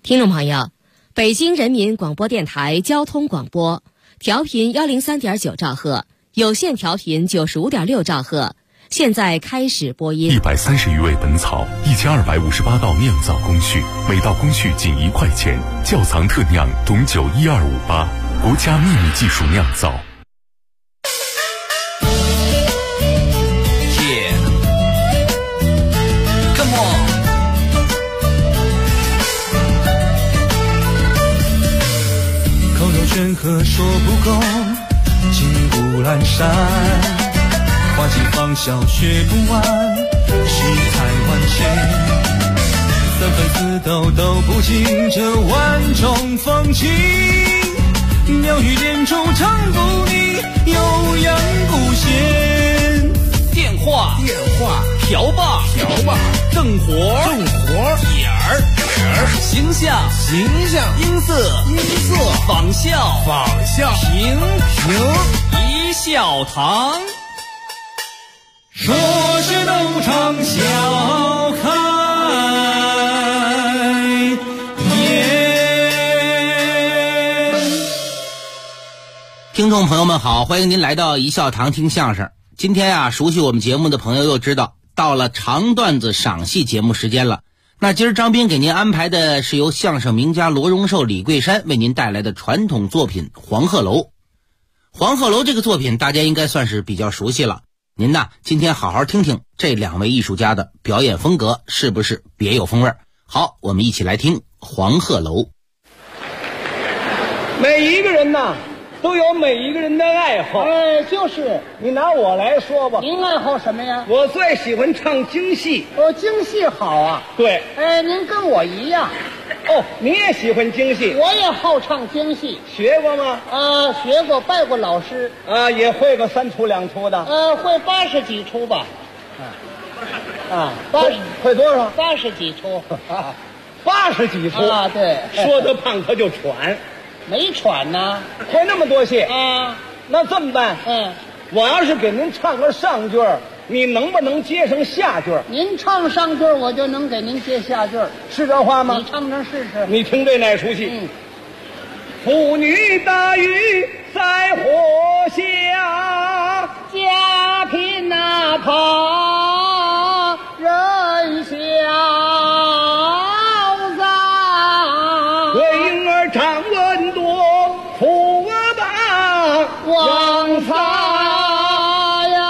听众朋友，北京人民广播电台交通广播，调频103.9兆赫，有线调频95.6兆赫，现在开始播音。 130余味本草，1258道酿造工序，每道工序仅1块钱。窖藏特酿董酒12588，国家秘密技术酿造。 山河说不够，金谷阑珊，花季芳香学不完，世态万千，三分四斗都不尽这万种风情，妙语连珠唱不腻，悠扬不闲。 电话瓢把正活点儿形象音色仿效评一笑堂， 说是东厂笑开颜。 听众朋友们好，欢迎您来到一笑堂听相声。今天啊，熟悉我们节目的朋友又知道，到了长段子赏析节目时间了。那今儿张斌给您安排的是由相声名家罗荣寿、李桂山为您带来的传统作品《黄鹤楼》。《黄鹤楼》这个作品大家应该算是比较熟悉了，您呢今天好好听听这两位艺术家的表演风格是不是别有风味。好，我们一起来听《黄鹤楼》。 每一个人呐都有每一个人的爱好。 就是你拿我来说吧， 您爱好什么呀？ 我最喜欢唱京戏。 京戏好啊。 对。 您跟我一样。 你也喜欢京戏？ 我也好唱京戏。 学过吗？ 学过，拜过老师。 也会个3出2出的。 会80几出吧。 会多少 ？80几出。 80几出啊？对。 说得胖他就喘。 没喘呢。 会那么多戏啊？ 那这么办？我要是给您唱个上句儿，你能不能接上下句儿？ 您唱上句儿，我就能给您接下句儿， 是这话吗？ 你唱唱试试。 你听这哪出戏？妇女大雨在火下， 家贫哪怕人潇洒， 对婴儿长文多，父大旺财呀。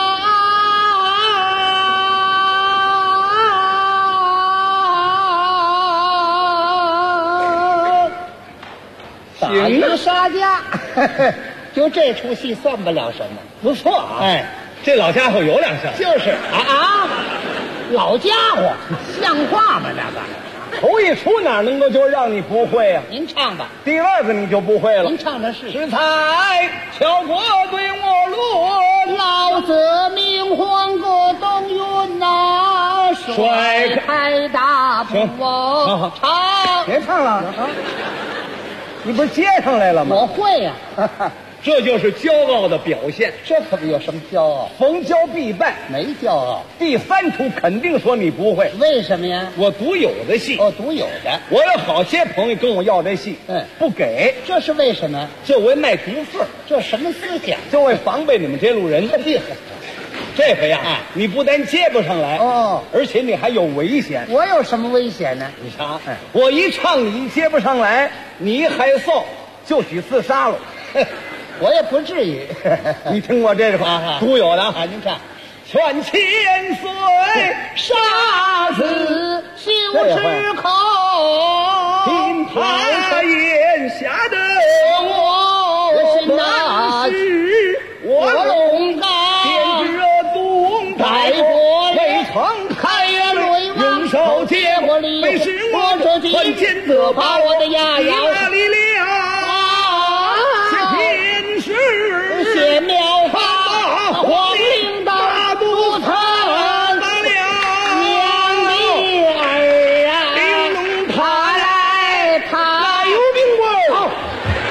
打一杀价，就这出戏算不了什么， 不错啊！这老家伙有两下。 就是老家伙，像话吗？那个头一出哪能够就让你不会啊？ 您唱吧。 第二个你就不会了。 您唱的是石才巧国对我落， 老子明皇阁东云呐，甩开大步我唱。 别唱了，你不是接上来了吗？ 我会呀。 这就是骄傲的表现。 这可不有什么骄傲， 逢骄必败， 没骄傲。 第3出肯定说你不会。 为什么呀？ 我独有的戏。 独有的。 我有好些朋友跟我要这戏，不给。 这是为什么？ 就为卖毒份。 这什么思想？ 就为防备你们这路人。这回呀，你不但接不上来，而且你还有危险。 我有什么危险呢？ 你瞧，我一唱你接不上来，你一害臊就许自杀了。 我也不至于。 你听过这个吧？独有的您看， 劝千岁杀子休之口， 听他言下的我那是我龙高， 点知东带过未曾开元雷王， 用手接我礼， 为使我这几恨天责把我的牙咬哪里了？ 谢妙法皇陵大都城打了娘的儿啊， 玲珑塔来他有冰棍儿。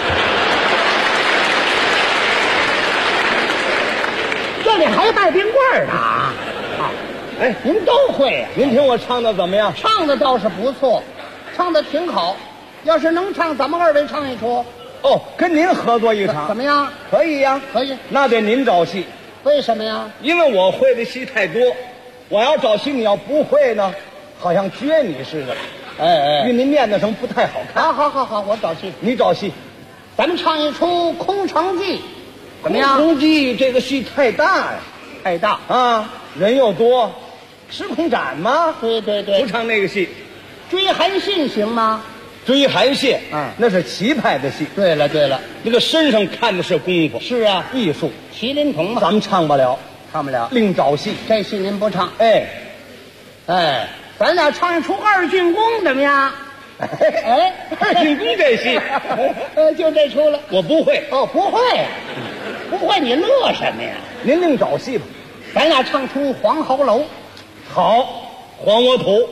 这里还带冰棍儿呢。您都会呀？ 您听我唱的怎么样？ 唱的倒是不错， 唱的挺好，要是能唱，咱们二位唱一出。 哦，跟您合作一场怎么样？ 可以呀， 可以。 那得您找戏， 为什么呀？ 因为我会的戏太多，我要找戏，你要不会呢，好像撅你似的。与您面子上不太好看。 好，我找戏。 你找戏， 咱们唱一出《空城计》，怎么样？ 空城计这个戏太大呀， 太大啊，人又多，时空斩吗？ 对， 不唱那个戏。 追韩信行吗？ 追韩信， 嗯， 那是棋派的戏。 对了， 那个身上看的是功夫， 是啊， 艺术。 麒麟童嘛， 咱们唱不了，另找戏。 这戏您不唱？ 哎， 咱俩唱一出二进宫怎么样？ 二进宫这戏， 就这出了。 我不会。 哦，不会，你乐什么呀？ 您另找戏吧。 咱俩唱出黄喉楼。 好，黄窝头，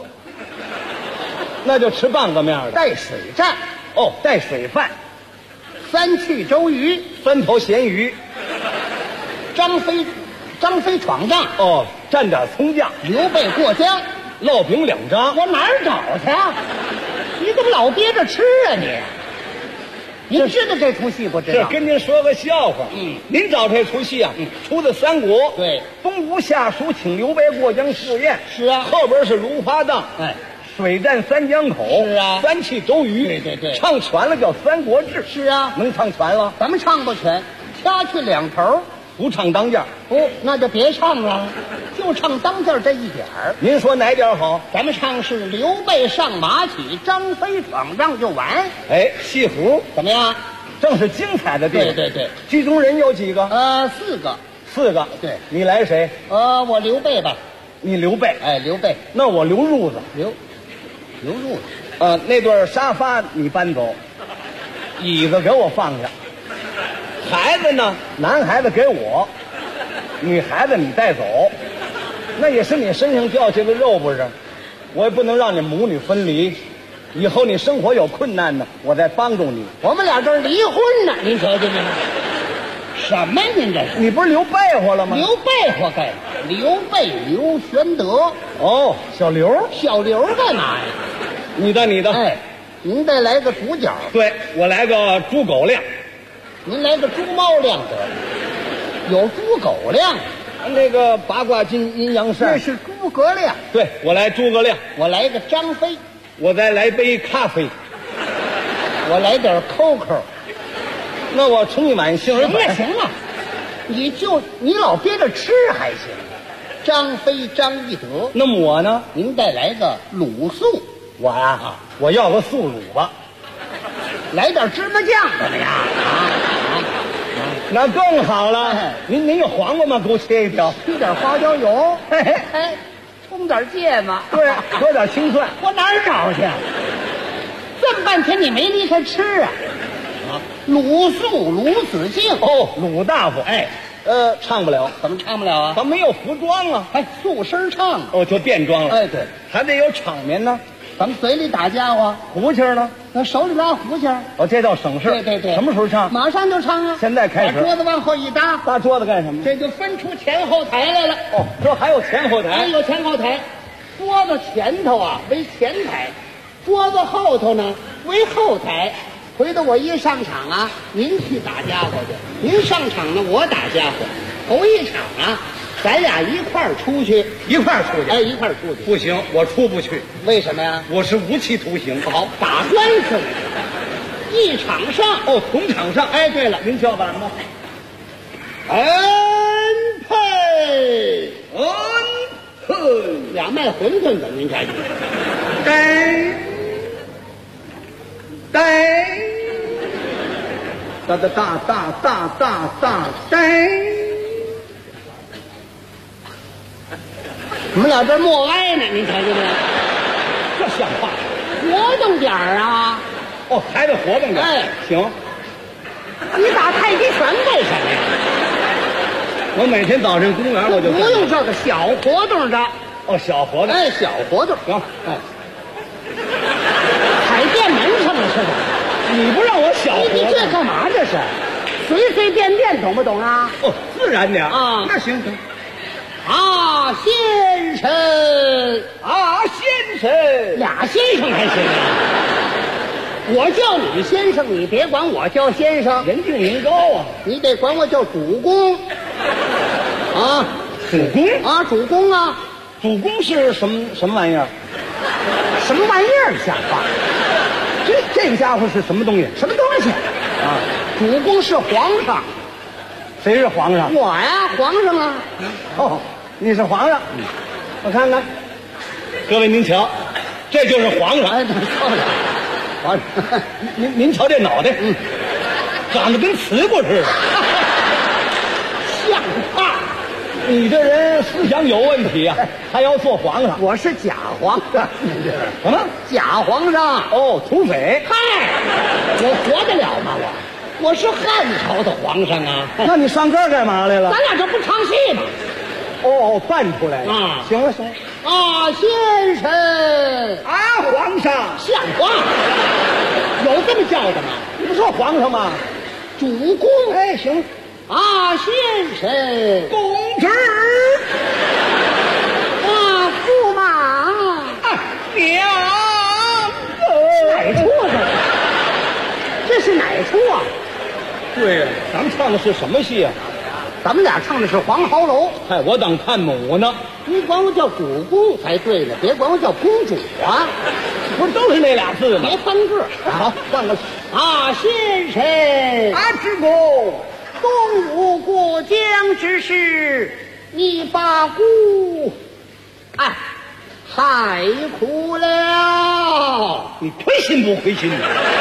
那就吃半个面的。 带水战。 哦，带水饭。 三去周瑜， 三头咸鱼。 张飞闯帐。 哦，蘸点葱酱。 刘备过江， 烙饼2张。 我哪儿找去啊？你怎么老憋着吃啊你？您知道这出戏不知道？ 这跟您说个笑话。您找这出戏啊，出的三国。 对， 东吴下属请刘备过江赴宴。 是啊， 后边是芦花荡。水战三江口。 是啊， 三气周瑜。 对， 唱全了叫《三国志》。 是啊， 能唱全了。 咱们唱不全，掐去2头， 不唱当间。 不，那就别唱了，就唱当间这一点儿。 您说哪点好？ 咱们唱是刘备上马匹，张飞闯帐就完。 戏胡怎么样？ 正是精彩的地方。 对， 剧中人有几个 ？4个。 4个。 对， 你来谁？ 我刘备吧。 你刘备。 刘备。 那我刘褥子。 刘褥子。 那段沙发你搬走，椅子给我放下。孩子呢？男孩子给我，女孩子你带走。那也是你身上掉下的肉不是？我也不能让你母女分离。以后你生活有困难呢，我再帮助你。 我们俩这儿离婚呢，您瞧见没有？什么呀您这是？ 你不是留被窝了吗？ 留被窝干嘛？刘备刘玄德。 小刘。 小刘干嘛呀？ 你的。 您再来个主角。 对，我来个猪狗亮。 您来个猪猫亮得了。有猪狗亮。 那个八卦金阴阳扇。 这是诸葛亮。 对，我来诸葛亮。 我来个张飞。 我再来杯咖啡。 我来点 COCO。 那我冲一碗杏仁粉。 行了，你老憋着吃还行。张飞张翼德。 那么我呢？ 您再来个卤素。 我呀，我要个素卤吧。 来点芝麻酱怎么样？ 那更好了。您有黄瓜吗？给我切一条。 滴点花椒油。冲点芥末。 对，搁点青蒜。 我哪儿找去？这么半天你没离开吃啊？鲁肃、鲁子敬。 鲁大夫。唱不了。 怎么唱不了啊？ 他没有服装啊。 素身唱。 就变装了。 对， 还得有场面呢。 咱们嘴里打家伙， 胡琴呢？ 那手里拉胡琴。 这叫省事。 对， 什么时候唱？ 马上就唱啊！ 现在开始。 把桌子往后一搭。 搭桌子干什么？ 这就分出前后台来了。 这还有前后台？ 有前后台。桌子前头啊为前台，桌子后头呢为后台。回头我一上场啊，您去打家伙去；您上场呢，我打家伙。头一场啊，咱俩一块儿出去。 一块儿出去？ 一块儿出去。 不行，我出不去。 为什么呀？ 我是无期徒刑。 好，打官司。一场上。 同场上。 对了， 您叫板吧。 安配。俩卖馄饨的，您看见？呆。我们俩这默哀呢，您瞧见没有？ 这像话？ 活动点儿啊！ 还得活动点。行。 你打太极拳干什么呀？ 我每天早晨公园我就不用这个小活动着。 小活动。 小活动行。 踩电门上了似的。 你不让我小活动？ 你这干嘛这是？随随便便，懂不懂啊？ 自然点啊。 那行。 啊。 先生， 先生， 俩先生还行啊。我叫你先生，你别管我叫先生， 人定名高啊。 你得管我叫主公。啊， 主公啊，主公啊， 主公是什么玩意儿？ 什么玩意儿？像话？ 这个家伙是什么东西？ 什么东西？ 啊， 主公是皇上。 谁是皇上？ 我呀，皇上啊。 哦，你是皇上。我看看，各位您瞧，这就是皇上。 哎，对，错了，皇上。 您瞧这脑袋，长得跟瓷锅似的。 像话！ 你这人思想有问题啊，还要做皇上？ 我是假皇上。 什么？ 假皇上？ 哦，土匪。 嗨，我活得了吗？我是汉朝的皇上啊。 那你上这儿干嘛来了？ 咱俩这不唱戏吗？ 哦，扮出来了啊！ 行了行了。 啊，先生啊，皇上， 像话？有这么叫的吗？ 你不说皇上吗？ 主公。 哎，行。 啊，先生， 公职。 啊，驸马。 娘。 哪处啊？这是哪处啊？ 对呀，咱们唱的是什么戏啊？ 咱们俩唱的是《黄壕楼》。 嗨，我等看母呢。 你管我叫主公才对呢，别管我叫公主啊！ 不是都是那俩字吗？ 别翻个。 好，换个。 啊，先生。 啊，知公。 东吴过江之事，你把姑害苦了。 你亏心不亏心？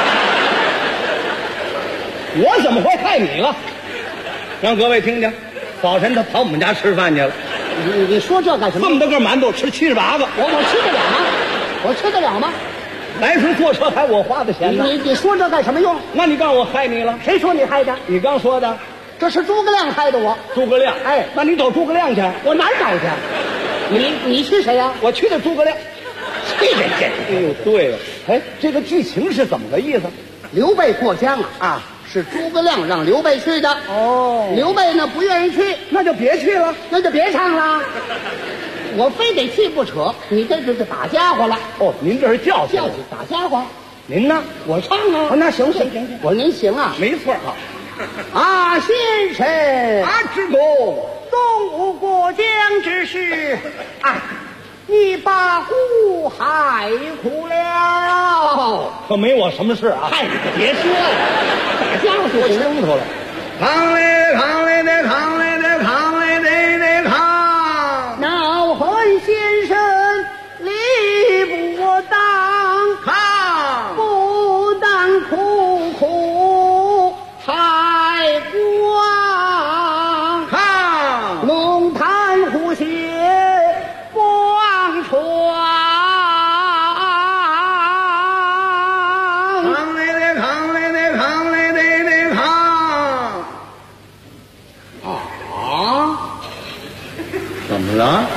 我怎么会害你了？让各位听听，早晨他跑我们家吃饭去了。 你说这干什么？ 这么多根馒头吃78个， 我吃得了吗？我吃得了吗？ 来回坐车还我花的钱呢。 你说这干什么用？ 那你告诉我害你了？ 谁说你害的？ 你刚说的， 这是诸葛亮害的我。 诸葛亮？ 哎， 那你找诸葛亮去。 我哪儿找去？你去谁呀？ 我去的诸葛亮。 这人真哎呦，对了，哎，这个剧情是怎么个意思？ 刘备过江啊，是诸葛亮让刘备去的。 哦， 刘备呢不愿意去， 那就别去了， 那就别唱了。我非得去不扯，你这是打家伙了。 哦，您这是教训教训打家伙。 您呢？ 我唱啊。 哦，那行。 我说您行啊。 没错啊。 啊，先生。 啊，知公。 东吴过江之事，你把姑害苦了。 可没我什么事啊。 嗨，你可别说了，打家伙说清楚了。扛嘞扛嘞得扛嘞得扛嘞得扛。 恼恨先生理不当， 扛不但苦害光， 扛龙潭虎穴不忘床。 扛嘞得扛嘞得扛嘞得扛。 啊？ 怎么了？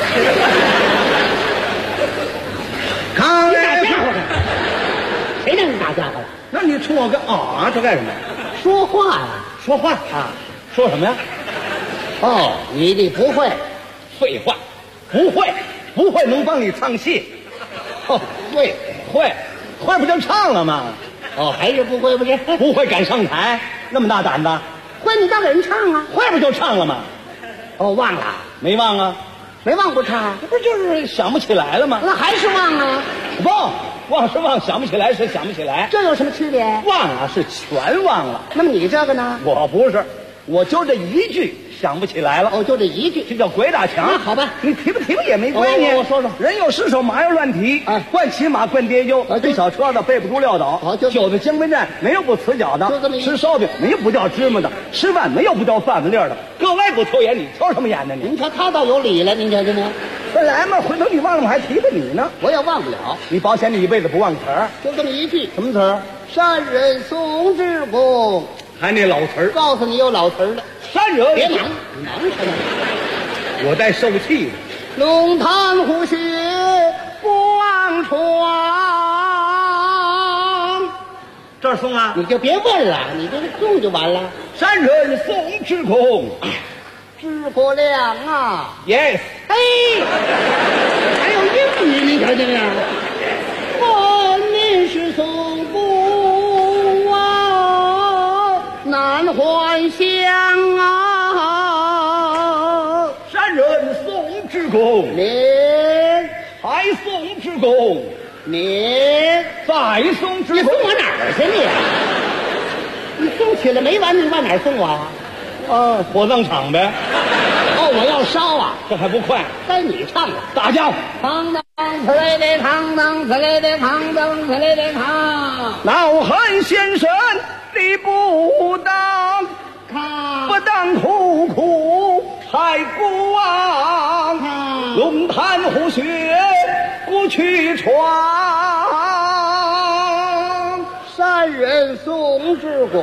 扛嘞打家伙的，谁让你打家伙了？ 那你冲我干啊？这干什么？ 说话呀！ 说话啊？说什么呀？ 哦，你不会。 废话，不会能帮你唱戏。哦，会不就唱了吗？ 哦，还是不会不是？ 不会敢上台，那么大胆子？ 会你倒给人唱啊！ 会不就唱了吗？ 哦，忘了， 没忘啊？ 没忘不唱， 这不就是想不起来了吗？ 那还是忘啊！ 忘是忘，想不起来是想不起来。 这有什么区别？ 忘啊是全忘了。 那么你这个呢？ 我不是，我就这一句想不起来了。 哦，就这一句， 这叫鬼打墙。 那好吧， 你提不提也没关系。 我说说， 人有失手，马要乱蹄。惯骑马，惯跌跤，推小车的，背不住撂倒。酒在江边站，没有不辞脚的。吃烧饼，没有不掉芝麻的。吃饭，没有不掉饭子粒的。各位不抽烟，你抽什么烟呢？ 您瞧他倒有理了，您瞧见没？ 本来嘛，回头你忘了，我还提拔你呢。 我也忘不了。 你保险你一辈子不忘词儿， 就这么一句。 什么词儿？ 山人宋之公， 还那老词儿。 告诉你有老词儿了。 山人， 别忙，你忙什么？ 我在受气呢。 龙潭虎穴不忘床。 这儿送啊！ 你就别问了，你这个送就完了。 山人宋之公， 诸葛亮啊 ，yes， 哎，还有英语，你瞧见没有？我们是宋公啊，难还乡啊。 山人宋之公， 你还宋之公， 你再宋之你送公。 我哪儿去你？你送起来没完，你往哪儿送我啊？ 啊，火葬场呗， 哦，我要烧啊！ 这还不快？ 该你唱了。 大家当当此类的当当此类的当当此类的当， 恼恨先生理不当， 看不当苦苦太孤王，龙潭虎穴不去闯。 山人宋之公。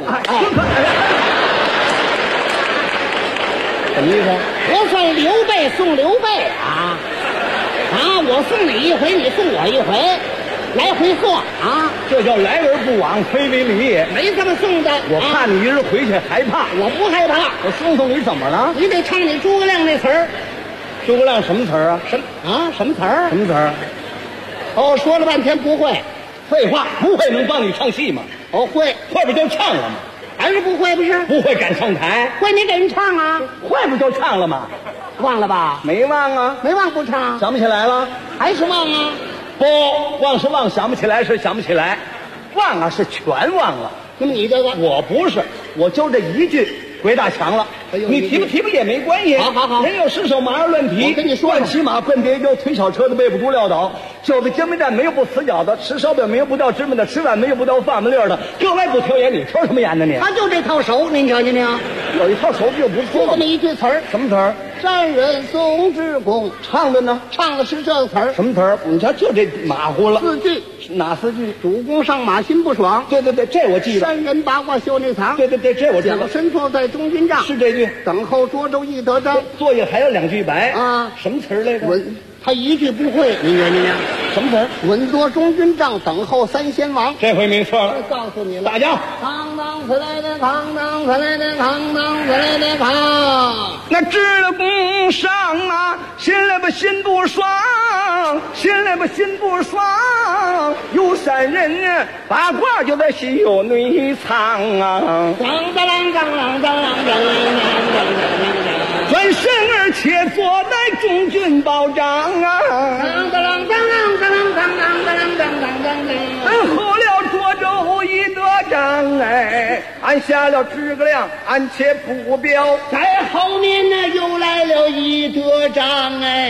什么意思？我算刘备送刘备啊！我送你一回，你送我一回，来回送啊！ 这叫来而不往非为礼。 没这么送的。 我怕你一人回去害怕。 我不害怕。 我送送你怎么了？ 你得唱你诸葛亮那词儿。 诸葛亮什么词儿啊？ 什么词儿？ 什么词儿？ 哦，说了半天不会。 废话，不会能帮你唱戏吗？ 哦，会， 会不就唱了吗？ 还是不会？不是不会敢上台， 会，你给人唱啊？ 会不就唱了吗？ 忘了吧？ 没忘啊， 没忘不唱， 想不起来了。 还是忘啊？ 不，忘是忘，想不起来是想不起来，忘啊是全忘了。 那么你这个， 我不是，我就这一句鬼打墙了。你提不提不也没关系。 好， 人有失手马儿乱提。 我跟你说， 乱骑马，奔别沟，推小车的背不住撂倒。就在煎饼站没有不死脚的，吃烧饼没有不掉芝麻的，吃饭没有不掉饭不粒的。各外不挑眼，你挑什么眼呢你？ 他就这套手，您瞧见没有？ 有一套手就不错。 就这么一句词儿， 什么词儿？ 山人宋之公， 唱的呢？ 唱的是这个词儿。 什么词儿？你瞧，就这马虎了。 4句， 哪4句？ 主公上马心不爽。 对，这我记得。 山人八卦修内藏。 对，这我记得。 蒋申错在中军帐。 是这句。 等候涿州易得章。 作业还有2句白啊。 什么词儿来着？ 他一句不会，您瞧见没有？ 什么词儿？ 稳坐中军帐，等候3先王。 这回没错了。 告诉你了， 大家。 当当此类的当当此类的当当此类的当。 那知了宫上啊，心里吧心不爽，心里吧心不爽。有山人八卦就在心有内藏啊。 当当当当当当当。 转身而且坐在中军保障啊。 当当当当当当当当当当。 俺喝了涿州易得章哎，俺下了诸葛亮，俺且不表。 在后面呢又来了易得章哎。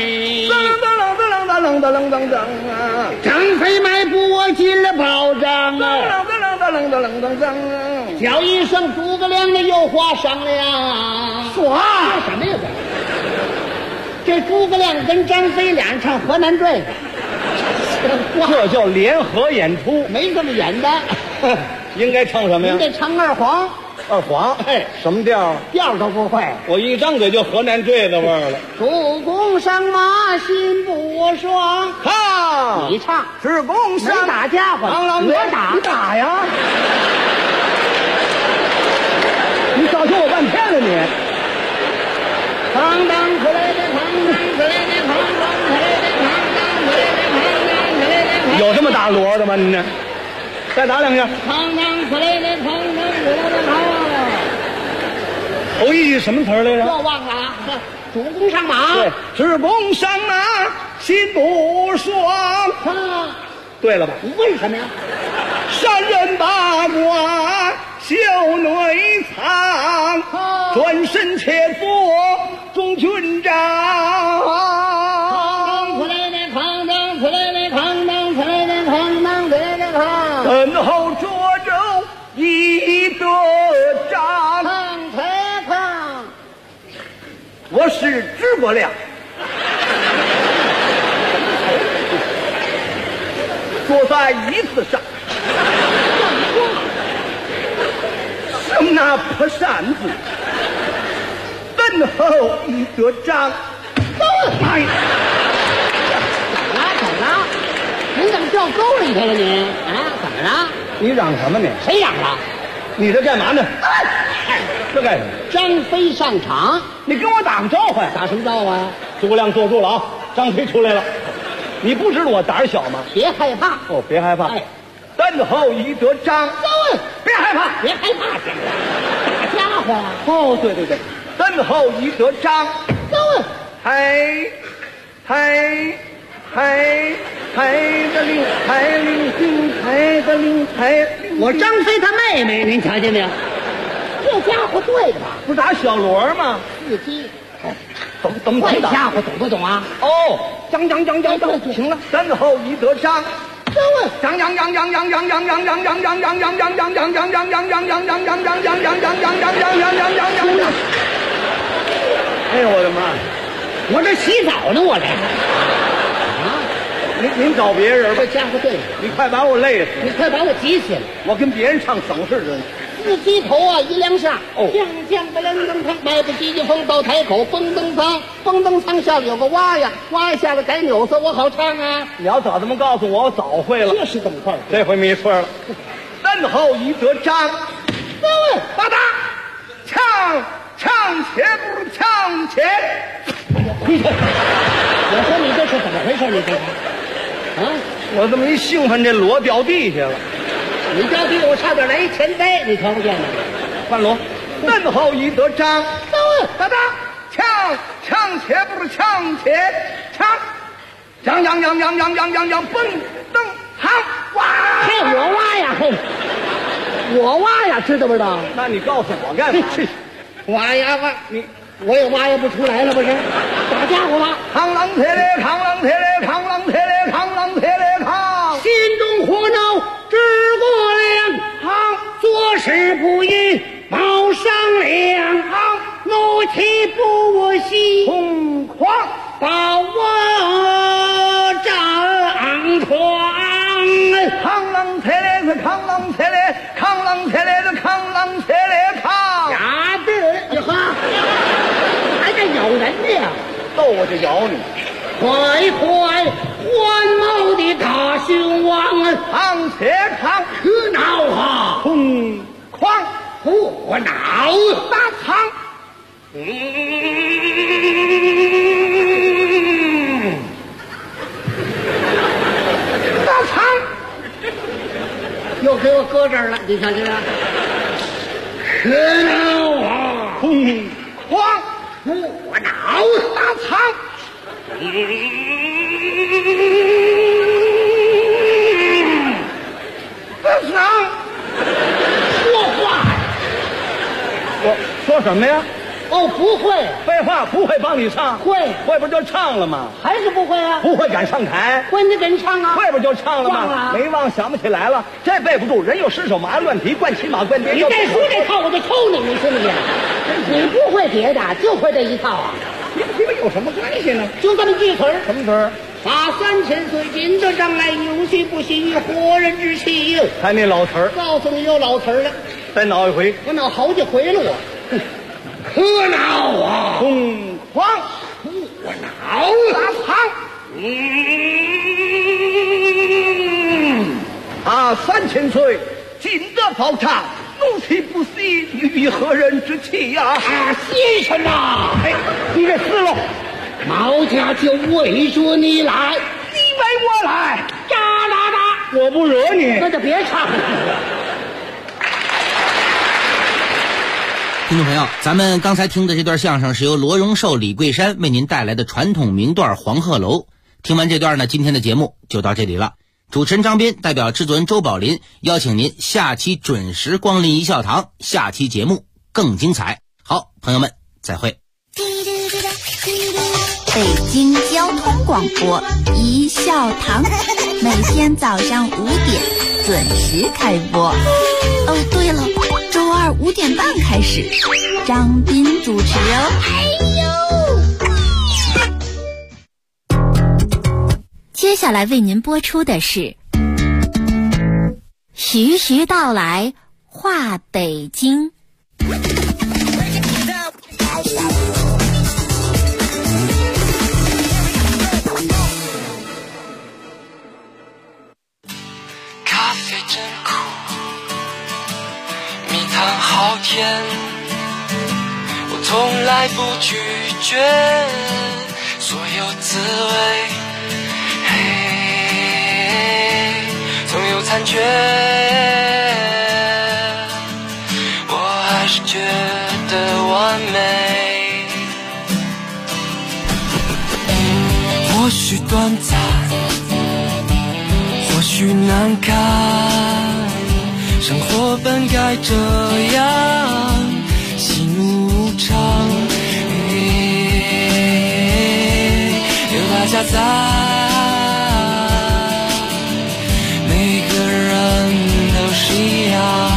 噔啊！ 张飞迈步我进了保障啊！叫一声诸葛亮的有话商量。 说什么意思？这诸葛亮跟张飞俩人唱河南坠， 这叫联合演出， 没这么演的。 应该唱什么呀？ 你得唱二黄。 二黄， 哎， 什么调？ 调都不会。 我一张嘴就河南坠子味儿了。 主公上马心不爽。 哈， 你唱。 主公上没打家伙， 我打，你打呀！你找求我半天了你。 当当出来的，当当出来的，当当出来的，当当出来的，当当出来的。 有这么打锣的吗？你呢？再打2下。 当当出来的，当当出来的，当。 头一句什么词儿来着？ 又忘了啊！主公上马。 对，主公上马心不爽。 啊， 对了吧？ 为什么呀？ 山人八卦修内藏，转身且坐中军帐。 当出来的，当出来的，当出来的，当出来的， 等候涿州易得章。我是诸葛亮，坐在椅子上，手拿破扇子，等候易得章。哎呀， 怎么了？您怎么掉沟里去了你？啊，怎么了？ 你嚷什么你？ 谁嚷了？ 你这干嘛呢？这干什么？ 张飞上场， 你跟我打个招呼呀！ 打什么招呼啊？ 诸葛亮坐住了啊！张飞出来了。你不知道我胆儿小吗？ 别害怕， 哦，别害怕。 哎， 单后一得张，别害怕， 别害怕，打家伙啊！ 哦，对对对，单后一得张，嗨的铃，嗨铃铃，嗨的铃，嗨。 我张飞他妹妹，您瞧见没有？这家伙对的吧？ 不是打小锣吗？ 司机， 懂坏家伙懂不懂啊？ 哦，讲，行了，单后一得张。讲，哎呦我的妈！ 我这洗澡呢，我这。 您找别人吧， 这家伙对， 你快把我累死！ 你快把我急死了！ 我跟别人唱省事的。 司机头啊一亮相， 哦， 将个亮灯汤，迈步急急风到台口，蹦登仓，蹦登仓下面有个蛙呀，蛙呀下来改扭色，我好唱啊！ 你要早这么告诉我，我早会了。 这是怎么回事？ 这回没错了。单后一得张，吧嗒，唱且不如唱且。 我说你这是怎么回事？你这是啊？ 我这么一兴奋，这锣掉地下了。 你掉地，我差点来一钱灾，你瞧不见吗？ 换锣，单后一得张，吧嗒，唱且不如唱且唱，蹦登堂，哇！ 嘿，我挖呀，嘿，我挖呀，知道不知道？ 那你告诉我干嘛？ 挖呀挖，我也挖呀不出来了，不是？打家伙吧！ 扛啷铁嘞，扛啷铁嘞，扛啷铁嘞，扛啷铁嘞，扛！ 心中火恼直过梁，做事不与谋商量，怒气不息， 空狂把我张狂。 扛啷铁嘞是扛啷铁嘞，扛啷铁嘞是扛啷铁嘞扛。 呀对，呵，还在咬人呢呀！ 逗我就咬你。 快换毛的大雄王， 扛且扛， 可恼啊！ 空狂我恼大仓。大仓又给我搁这儿了，你瞧见了？可恼啊！ 空狂我恼大仓。大仓说话呀！ 我说什么呀？ 哦，不会， 废话，不会帮你唱， 会不就唱了吗？ 还是不会啊？ 不会敢上台， 会你给人唱啊？ 会不就唱了吗？ 忘了没忘，想不起来了。这背不住，人又失手，马乱蹄，惯骑马惯跌。 你再说这套，我就抽你，你信不信？你不会别的，就会这一套啊？ 你们有什么关系呢？ 就这么句词儿。 什么词儿？ 把3000岁金德障碍，有序不信于活人之气。 还那老词儿， 告诉你有老词儿了， 再闹一回。 我闹好几回了我。可恼啊！ 空狂， 我恼大仓。3000岁，尽得宝刹，怒气不息，于何人之气呀？ 先生呐， 你给撕了！ 毛家就围着你来， 你为我来， 扎啦啦， 我不惹你。 那就别唱了。 听众朋友，咱们刚才听的这段相声是由罗荣寿、李桂山为您带来的传统名段《黄鹤楼》。听完这段呢，今天的节目就到这里了。主持人张斌代表制作人周宝林邀请您下期准时光临一笑堂，下期节目更精彩。好，朋友们，再会。 北京交通广播一笑堂，每天早上5点准时开播。哦，对了，周二5点半开始，张斌主持哦。接下来为您播出的是徐徐道来话北京。 咖啡真苦，蜜好甜，我从来不拒绝所有滋味，总有残缺，我还是觉得完美。或许短暂，或许难堪，生活本该这样，喜怒无常，有大家在，每个人都是一样。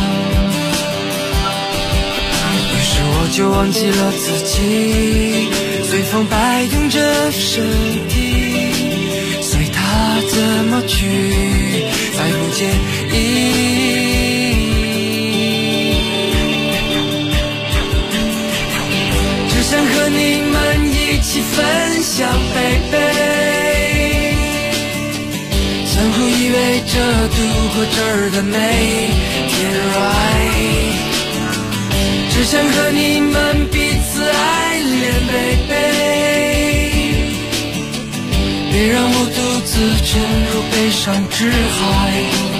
于是我就忘记了自己，随风摆动着身体，随它怎么去，再不介意。只想和你们一起分享baby，相互依偎着度过这儿的每天 right， 只想和你们彼此爱恋baby， 别让我独自沉入悲伤之海。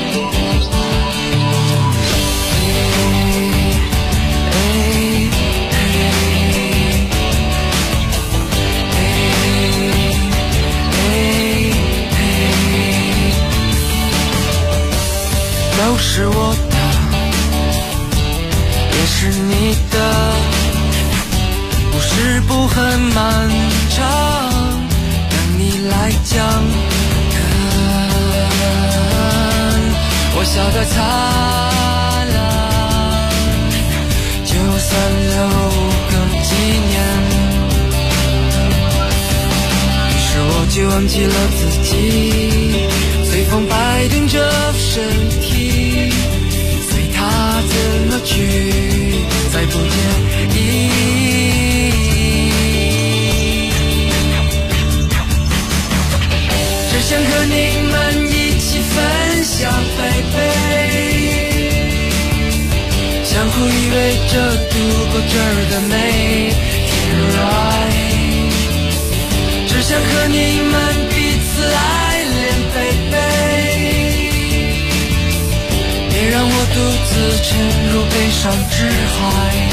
都是我的，也是你的，故事不很漫长，等你来讲。我笑得灿烂，就算留个纪念。于是我就忘记了自己，随风摆动着身体，随它怎么去，再不介意。只想和你们一起分享baby，相互依偎着度过这儿的每天 right， 只想和你们彼此爱恋baby， 别让我独自沉入悲伤之海，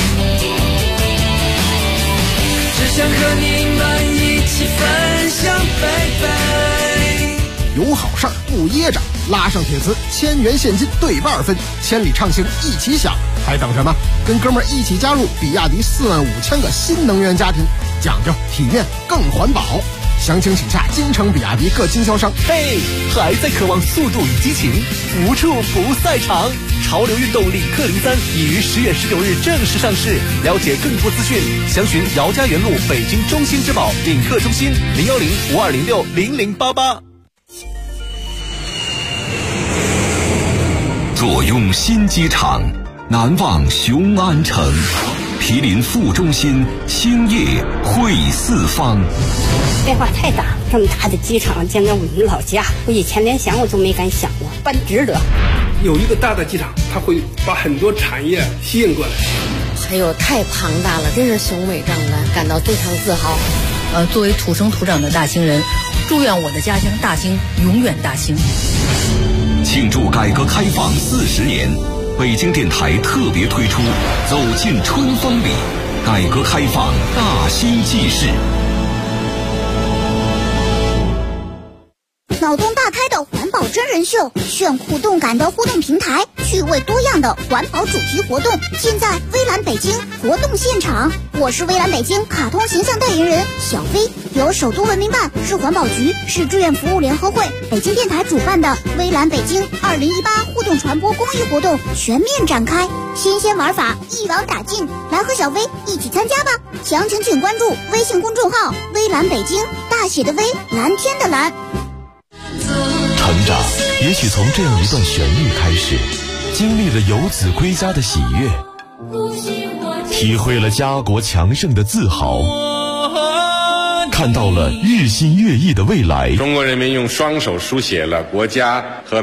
只想和你们一起分享baby。 有好事儿不噎着，拉上铁磁，1000元现金对半分，千里畅行一起享，还等什么？跟哥们儿一起加入比亚迪45000个新能源家庭，讲究体面更环保。详情请下京城比亚迪各经销商。 嘿，还在渴望速度与激情？无处不赛场，潮流运动领克03已于10月19日正式上市。了解更多资讯，详询姚家园路北京中心之宝领克中心010-5206-0088。 坐拥新机场，难忘雄安城，毗邻副中心，兴业汇四方。 变化太大，这么大的机场建在我们老家，我以前连想我都没敢想过，办值得。 有一个大的机场，它会把很多产业吸引过来。 还有太庞大了，真是雄伟壮观，感到非常自豪。 作为土生土长的大兴人，祝愿我的家乡大兴永远大兴。 庆祝改革开放40年，北京电台特别推出《走进春风里》，改革开放大兴纪事。 脑洞大开的环保真人秀，炫酷动感的互动平台，趣味多样的环保主题活动，尽在微蓝北京活动现场。我是微蓝北京卡通形象代言人小飞，由首都文明办、市环保局、市志愿服务联合会、北京电台主办的微蓝北京2018互动传播公益活动全面展开，新鲜玩法一网打尽，来和小飞一起参加吧！详情请关注微信公众号微蓝北京，大写的微，蓝天的蓝。 成长也许从这样一段旋律开始，经历了游子归家的喜悦，体会了家国强盛的自豪，看到了日新月异的未来。 中国人民用双手书写了国家和